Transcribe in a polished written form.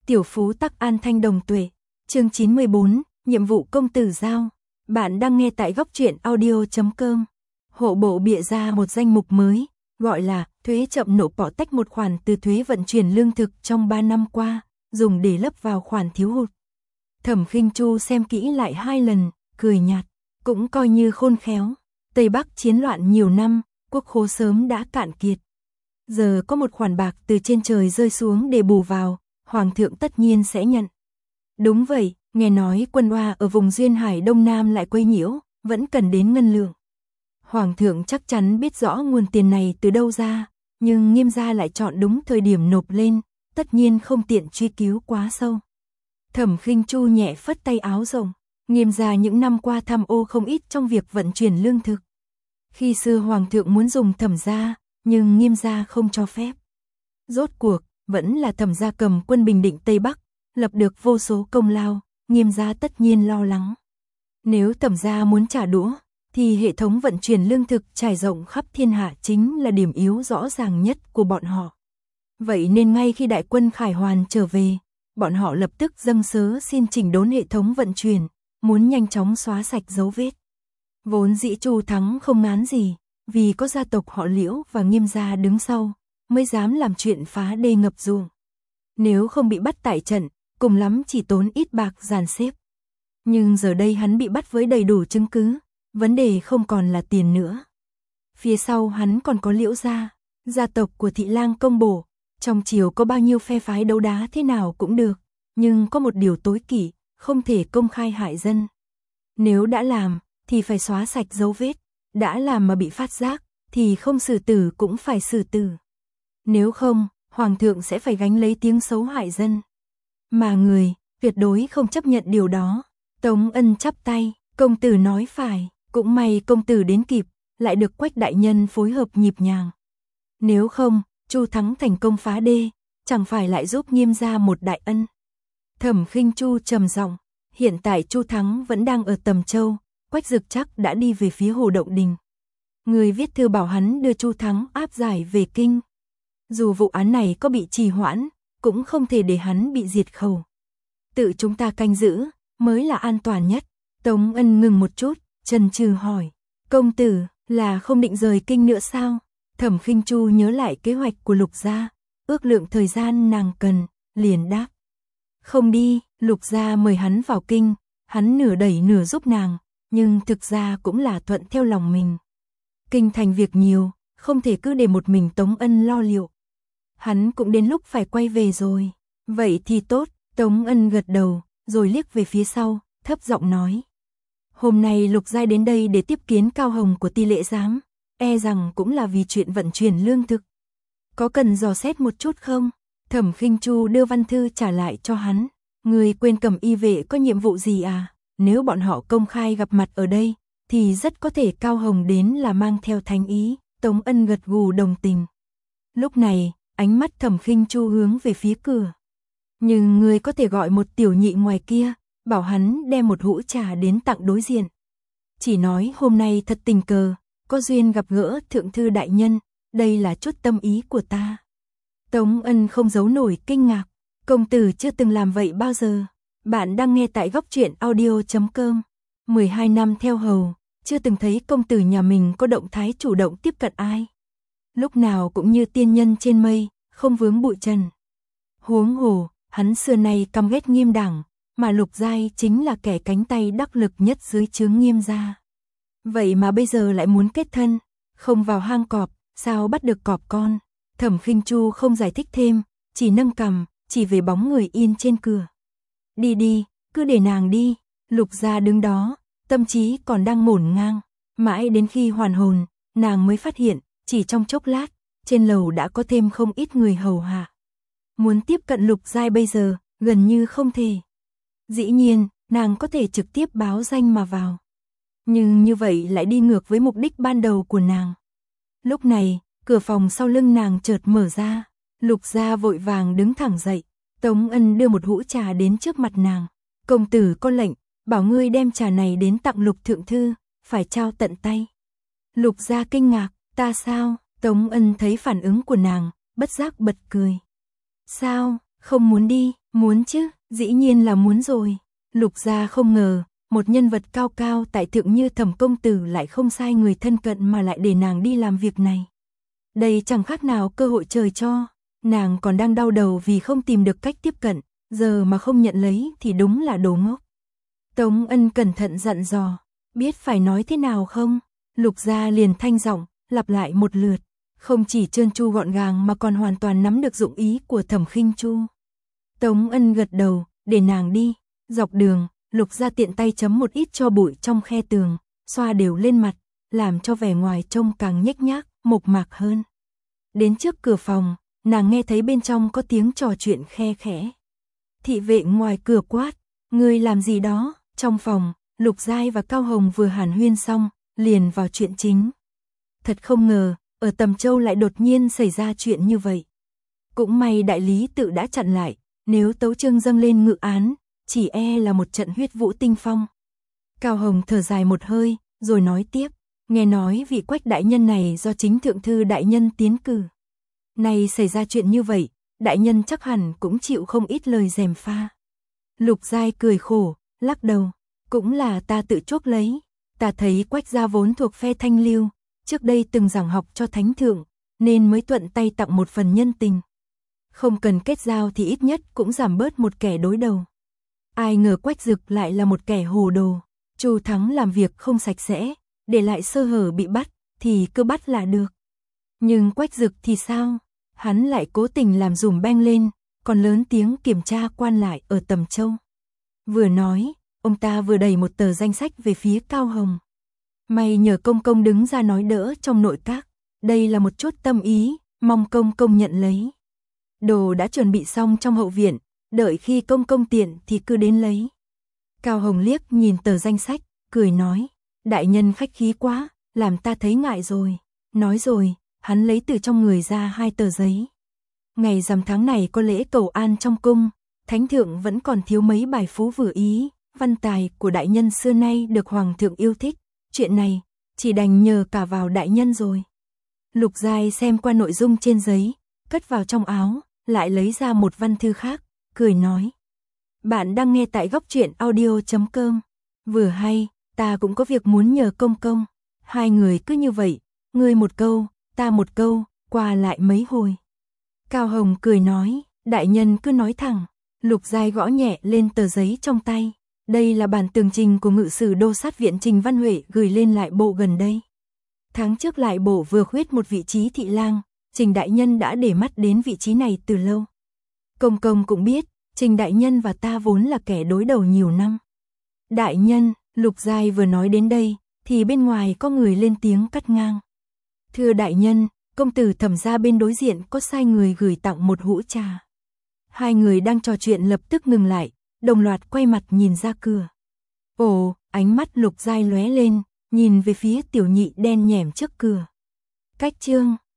Tiểu phú tắc an thanh đồng tuệ. Chương 94, nhiệm vụ công tử giao. Bạn đang nghe tại góc truyện audio.com. Hộ bộ bịa ra một danh mục mới, gọi là thuế chậm nộp bỏ tách một khoản từ thuế vận chuyển lương thực trong 3 năm qua, dùng để lấp vào khoản thiếu hụt. Thẩm Khinh Chu xem kỹ lại 2 lần, cười nhạt, cũng coi như khôn khéo. Tây Bắc chiến loạn nhiều năm, quốc khố sớm đã cạn kiệt. Giờ có một khoản bạc từ trên trời rơi xuống để bù vào, Hoàng thượng tất nhiên sẽ nhận. Đúng vậy, nghe nói quân Oa ở vùng Duyên Hải Đông Nam lại quấy nhiễu, vẫn cần đến ngân lượng. Hoàng thượng chắc chắn biết rõ nguồn tiền này từ đâu ra, nhưng Nghiêm gia lại chọn đúng thời điểm nộp lên, tất nhiên không tiện truy cứu quá sâu. Thẩm Khinh Chu nhẹ phất tay áo rộng, Nghiêm gia những năm qua tham ô không ít trong việc vận chuyển lương thực. Khi xưa Hoàng thượng muốn dùng Thẩm gia, nhưng Nghiêm gia không cho phép. Rốt cuộc, vẫn là Thẩm gia cầm quân bình định Tây Bắc, lập được vô số công lao, Nghiêm gia tất nhiên lo lắng. Nếu Thẩm gia muốn trả đũa, thì hệ thống vận chuyển lương thực trải rộng khắp thiên hạ chính là điểm yếu rõ ràng nhất của bọn họ. Vậy nên ngay khi đại quân Khải Hoàn trở về, bọn họ lập tức dâng sớ xin chỉnh đốn hệ thống vận chuyển, muốn nhanh chóng xóa sạch dấu vết. Vốn dĩ Chu Thắng không ngán gì, vì có gia tộc họ Liễu và Nghiêm gia đứng sau, mới dám làm chuyện phá đê ngập ruộng. Nếu không bị bắt tại trận, cùng lắm chỉ tốn ít bạc dàn xếp. Nhưng giờ đây hắn bị bắt với đầy đủ chứng cứ, vấn đề không còn là tiền nữa. Phía sau hắn còn có Liễu gia, gia tộc của Thị Lang Công Bổ, trong triều có bao nhiêu phe phái đấu đá thế nào cũng được, nhưng có một điều tối kỵ, không thể công khai hại dân. Nếu đã làm, thì phải xóa sạch dấu vết, đã làm mà bị phát giác, thì không xử tử cũng phải xử tử. Nếu không, Hoàng thượng sẽ phải gánh lấy tiếng xấu hại dân. Mà người, tuyệt đối không chấp nhận điều đó. Tống Ân chắp tay, công tử nói phải, cũng may công tử đến kịp, lại được Quách đại nhân phối hợp nhịp nhàng. Nếu không, Chu Thắng thành công phá đê, chẳng phải lại giúp Nghiêm gia một đại ân. Thẩm Khinh Chu trầm giọng, hiện tại Chu Thắng vẫn đang ở Tầm Châu, Quách Dực chắc đã đi về phía Hồ Động Đình. Người viết thư bảo hắn đưa Chu Thắng áp giải về kinh. Dù vụ án này có bị trì hoãn, cũng không thể để hắn bị diệt khẩu. Tự chúng ta canh giữ, mới là an toàn nhất. Tống Ân ngừng một chút, chần chừ hỏi, công tử, là không định rời kinh nữa sao? Thẩm Khinh Chu nhớ lại kế hoạch của Lục gia, ước lượng thời gian nàng cần, liền đáp. Không đi, Lục gia mời hắn vào kinh, hắn nửa đẩy nửa giúp nàng, nhưng thực ra cũng là thuận theo lòng mình. Kinh thành việc nhiều, không thể cứ để một mình Tống Ân lo liệu. Hắn cũng đến lúc phải quay về rồi. Vậy thì tốt, Tống Ân gật đầu, rồi liếc về phía sau, thấp giọng nói. Hôm nay Lục Giai đến đây để tiếp kiến Cao Hồng của Ti Lễ Giám, e rằng cũng là vì chuyện vận chuyển lương thực. Có cần dò xét một chút không? Thẩm Khinh Chu đưa văn thư trả lại cho hắn. Người quên Cẩm Y vệ có nhiệm vụ gì à? Nếu bọn họ công khai gặp mặt ở đây, thì rất có thể Cao Hồng đến là mang theo thánh ý. Tống Ân gật gù đồng tình. Lúc này, ánh mắt Thẩm Khinh Chu hướng về phía cửa. Nhưng người có thể gọi một tiểu nhị ngoài kia, bảo hắn đem một hũ trà đến tặng đối diện. Chỉ nói hôm nay thật tình cờ, có duyên gặp gỡ thượng thư đại nhân, đây là chút tâm ý của ta. Tống Ân không giấu nổi kinh ngạc, công tử chưa từng làm vậy bao giờ. Bạn đang nghe tại góc truyện audio.com. 12 năm theo hầu, chưa từng thấy công tử nhà mình có động thái chủ động tiếp cận ai. Lúc nào cũng như tiên nhân trên mây, không vướng bụi trần. Huống hồ, hắn xưa nay căm ghét Nghiêm đảng, mà Lục Giai chính là kẻ cánh tay đắc lực nhất dưới trướng Nghiêm gia. Vậy mà bây giờ lại muốn kết thân, không vào hang cọp, sao bắt được cọp con? Thẩm Khinh Chu không giải thích thêm, chỉ nâng cằm, chỉ về bóng người in trên cửa. Đi đi, cứ để nàng đi. Lục Gia đứng đó, tâm trí còn đang ngổn ngang, mãi đến khi hoàn hồn, nàng mới phát hiện, chỉ trong chốc lát, trên lầu đã có thêm không ít người hầu hạ. Muốn tiếp cận Lục Giai bây giờ, gần như không thể. Dĩ nhiên, nàng có thể trực tiếp báo danh mà vào. Nhưng như vậy lại đi ngược với mục đích ban đầu của nàng. Lúc này, cửa phòng sau lưng nàng chợt mở ra, Lục Gia vội vàng đứng thẳng dậy. Tống Ân đưa một hũ trà đến trước mặt nàng. Công tử có lệnh, bảo ngươi đem trà này đến tặng Lục thượng thư, phải trao tận tay. Lục Gia kinh ngạc, ta sao? Tống Ân thấy phản ứng của nàng, bất giác bật cười. Sao, không muốn đi? Muốn chứ, dĩ nhiên là muốn rồi. Lục gia không ngờ, một nhân vật cao cao tại thượng như Thẩm công tử lại không sai người thân cận mà lại để nàng đi làm việc này. Đây chẳng khác nào cơ hội trời cho, nàng còn đang đau đầu vì không tìm được cách tiếp cận, giờ mà không nhận lấy thì đúng là đồ ngốc. Tống Ân cẩn thận dặn dò, biết phải nói thế nào không? Lục gia liền thanh giọng, lặp lại một lượt, không chỉ trơn tru gọn gàng mà còn hoàn toàn nắm được dụng ý của Thẩm Khinh Chu. Tống Ân gật đầu, để nàng đi. Dọc đường, Lục gia tiện tay chấm một ít tro bụi trong khe tường, xoa đều lên mặt, làm cho vẻ ngoài trông càng nhếch nhác, mộc mạc hơn. Đến trước cửa phòng, nàng nghe thấy bên trong có tiếng trò chuyện khe khẽ. Thị vệ ngoài cửa quát, ngươi làm gì đó? Trong phòng, Lục Giai và Cao Hồng vừa hàn huyên xong, liền vào chuyện chính. Thật không ngờ, ở Tầm Châu lại đột nhiên xảy ra chuyện như vậy. Cũng may đại lý tự đã chặn lại, nếu tấu chương dâng lên ngự án, chỉ e là một trận huyết vũ tinh phong. Cao Hồng thở dài một hơi, rồi nói tiếp, nghe nói vị Quách đại nhân này do chính thượng thư đại nhân tiến cử. Nay xảy ra chuyện như vậy, đại nhân chắc hẳn cũng chịu không ít lời gièm pha. Lục Giai cười khổ, lắc đầu, cũng là ta tự chuốc lấy. Ta thấy Quách gia vốn thuộc phe Thanh Lưu, trước đây từng giảng học cho thánh thượng, nên mới thuận tay tặng một phần nhân tình. Không cần kết giao thì ít nhất cũng giảm bớt một kẻ đối đầu. Ai ngờ Quách Dực lại là một kẻ hồ đồ. Chu Thắng làm việc không sạch sẽ, để lại sơ hở bị bắt, thì cứ bắt là được. Nhưng Quách Dực thì sao? Hắn lại cố tình làm dùm beng lên, còn lớn tiếng kiểm tra quan lại ở Tầm Châu. Vừa nói, ông ta vừa đẩy một tờ danh sách về phía Cao Hồng. May nhờ công công đứng ra nói đỡ trong nội các, đây là một chút tâm ý, mong công công nhận lấy. Đồ đã chuẩn bị xong trong hậu viện, đợi khi công công tiện thì cứ đến lấy. Cao Hồng liếc nhìn tờ danh sách, cười nói, đại nhân khách khí quá, làm ta thấy ngại rồi. Nói rồi, hắn lấy từ trong người ra 2 tờ giấy. Ngày rằm tháng này có lễ cầu an trong cung, thánh thượng vẫn còn thiếu mấy bài phú vừa ý, văn tài của đại nhân xưa nay được hoàng thượng yêu thích, chuyện này chỉ đành nhờ cả vào đại nhân rồi. Lục Giai xem qua nội dung trên giấy, cất vào trong áo, lại lấy ra một văn thư khác, cười nói. Bạn đang nghe tại góc truyện audio.com. Vừa hay, ta cũng có việc muốn nhờ công công. Hai người cứ như vậy, ngươi một câu, ta một câu, qua lại mấy hồi. Cao Hồng cười nói, đại nhân cứ nói thẳng. Lục Giai gõ nhẹ lên tờ giấy trong tay. Đây là bản tường trình của ngự sử đô sát viện Trình Văn Huệ gửi lên lại bộ gần đây. Tháng trước lại bộ vừa khuyết một vị trí thị lang, Trình đại nhân đã để mắt đến vị trí này từ lâu. Công công cũng biết, Trình đại nhân và ta vốn là kẻ đối đầu nhiều năm. Đại nhân, Lục Giai vừa nói đến đây, thì bên ngoài có người lên tiếng cắt ngang. Thưa đại nhân, công tử Thẩm gia bên đối diện có sai người gửi tặng một hũ trà. Hai người đang trò chuyện lập tức ngừng lại, đồng loạt quay mặt nhìn ra cửa. Ồ, ánh mắt Lục Giai lóe lên, nhìn về phía tiểu nhị đen nhẻm trước cửa. Cách chương